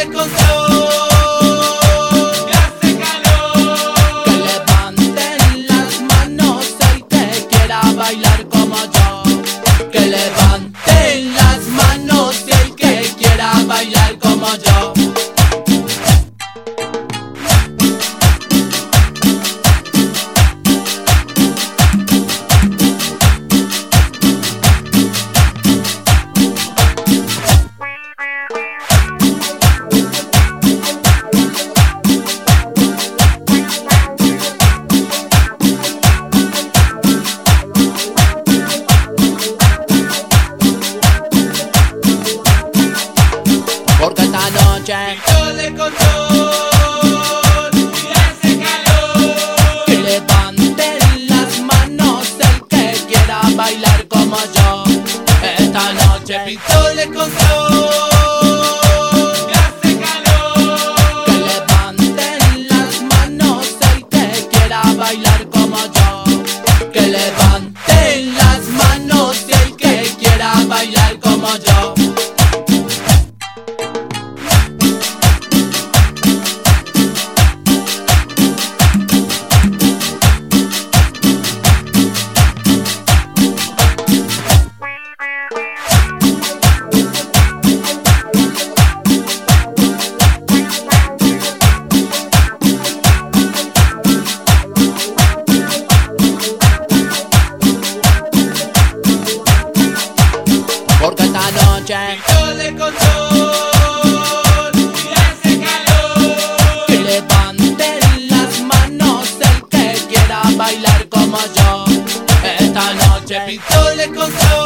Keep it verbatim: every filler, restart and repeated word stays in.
de control. Que hace calor. Que levanten las manos el que quiera bailar como yo. Que levanten las manos el que quiera bailar como yo. Porque esta noche Pintó de control. Y hace calor. que levanten las manos el que quiera bailar como yo. Esta noche Pintó de control. Y hace calor. que levanten las manos el que quiera bailar como yo. Que levanten las manos el que quiera bailar como yo. Porque esta noche Pintó de control. Y hace calor. que levanten las manos el que quiera bailar como yo. Esta noche Pintó de control.